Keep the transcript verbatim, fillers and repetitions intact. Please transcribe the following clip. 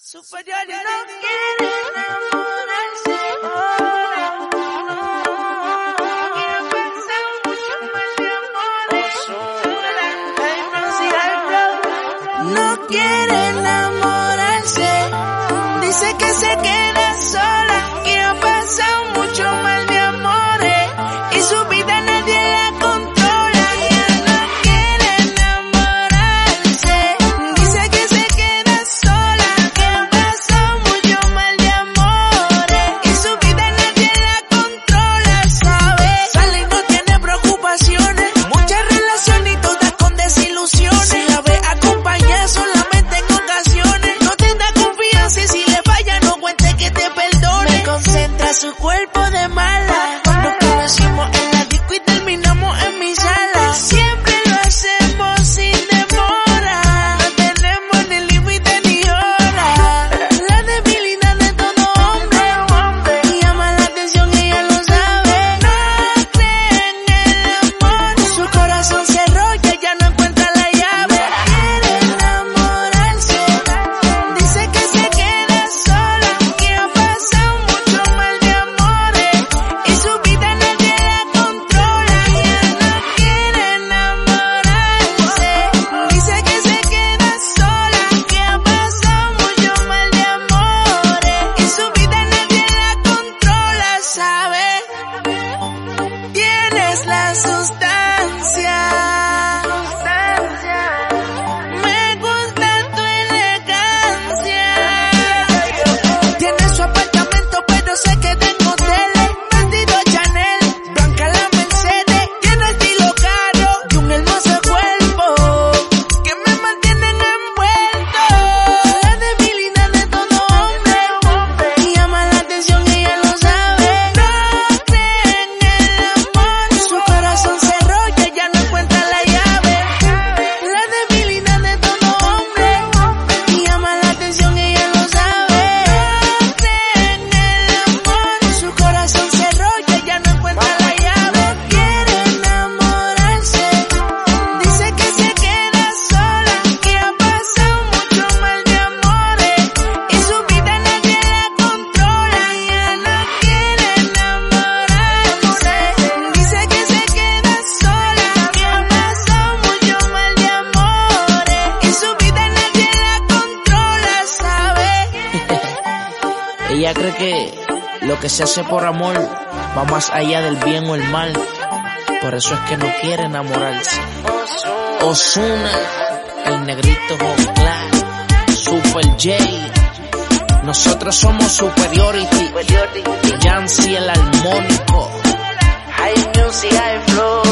Superior y no quiere enamorarse. Oh, quiere pasar mucho más de amores. No quiere enamorarse. Dice que se queda sola. Quiere pasar mucho mal de amores. Y su vida nadie la controla. Ella no quiere enamorarse. Dice que se queda sola. Quiere pasar mucho mal de amores. Y su vida nadie la controla, ¿sabe? Sale y no tiene preocupaciones. Muchas relaciones y todas con desilusiones. Si la ve acompañada solamente en ocasiones. No tenga confianza y si le falla no cuente que te perdone. Me concentra su cuerpo de mala. Nos conocimos en la disco y terminamos en mi sala. Siempre lo hacemos sin demora. No tenemos ni límite ni hora. La debilidad de todo hombre. Y llama la atención y ella lo sabe. No cree en el amor. Su corazón se rolla, ya no encuentra la llave. Quiere enamorarse. Dice que se queda sola. Quiere pasar mucho mal de amores. Y su vida nadie la controla. Ella no quiere enamorarse. Dice que se queda sola. Quiere pasar mucho mal de amores. Y su vida nadie la controla, ¿sabe? Tienes la sustancia. Me gusta tu elegancia. Tiene su apartamento, pero se queda en hoteles. Vestido Chanel, blanca la Mercedes. Tiene estilo caro y un hermoso cuerpo que me mantienen envuelto. La debilidad de todo hombre. Y llama la atención y ella lo sabe. No cree en el amor. Su corazón se rolla, ya no encuentra la llave. La debilidad de todo hombre. Y llama la atención y ella lo sabe. No cree en el amor. Su corazón se rolla, ya no encuentra la llave. Quiere enamorarse. Dice que se queda sola. Quiere pasar mucho mal de amores. Y su vida nadie la controla. Ella no quiere enamorarse. Dice que se queda sola. Quiere pasar mucho mal de amores. Y su vida nadie la controla, ¿sabe? Ella cree que lo que se hace por amor va más allá del bien o el mal. Por eso es que no quiere enamorarse. Ozuna, el negrito Joclar, Super J. Nosotros somos Superiority. Yancy el armónico. High music, high flow.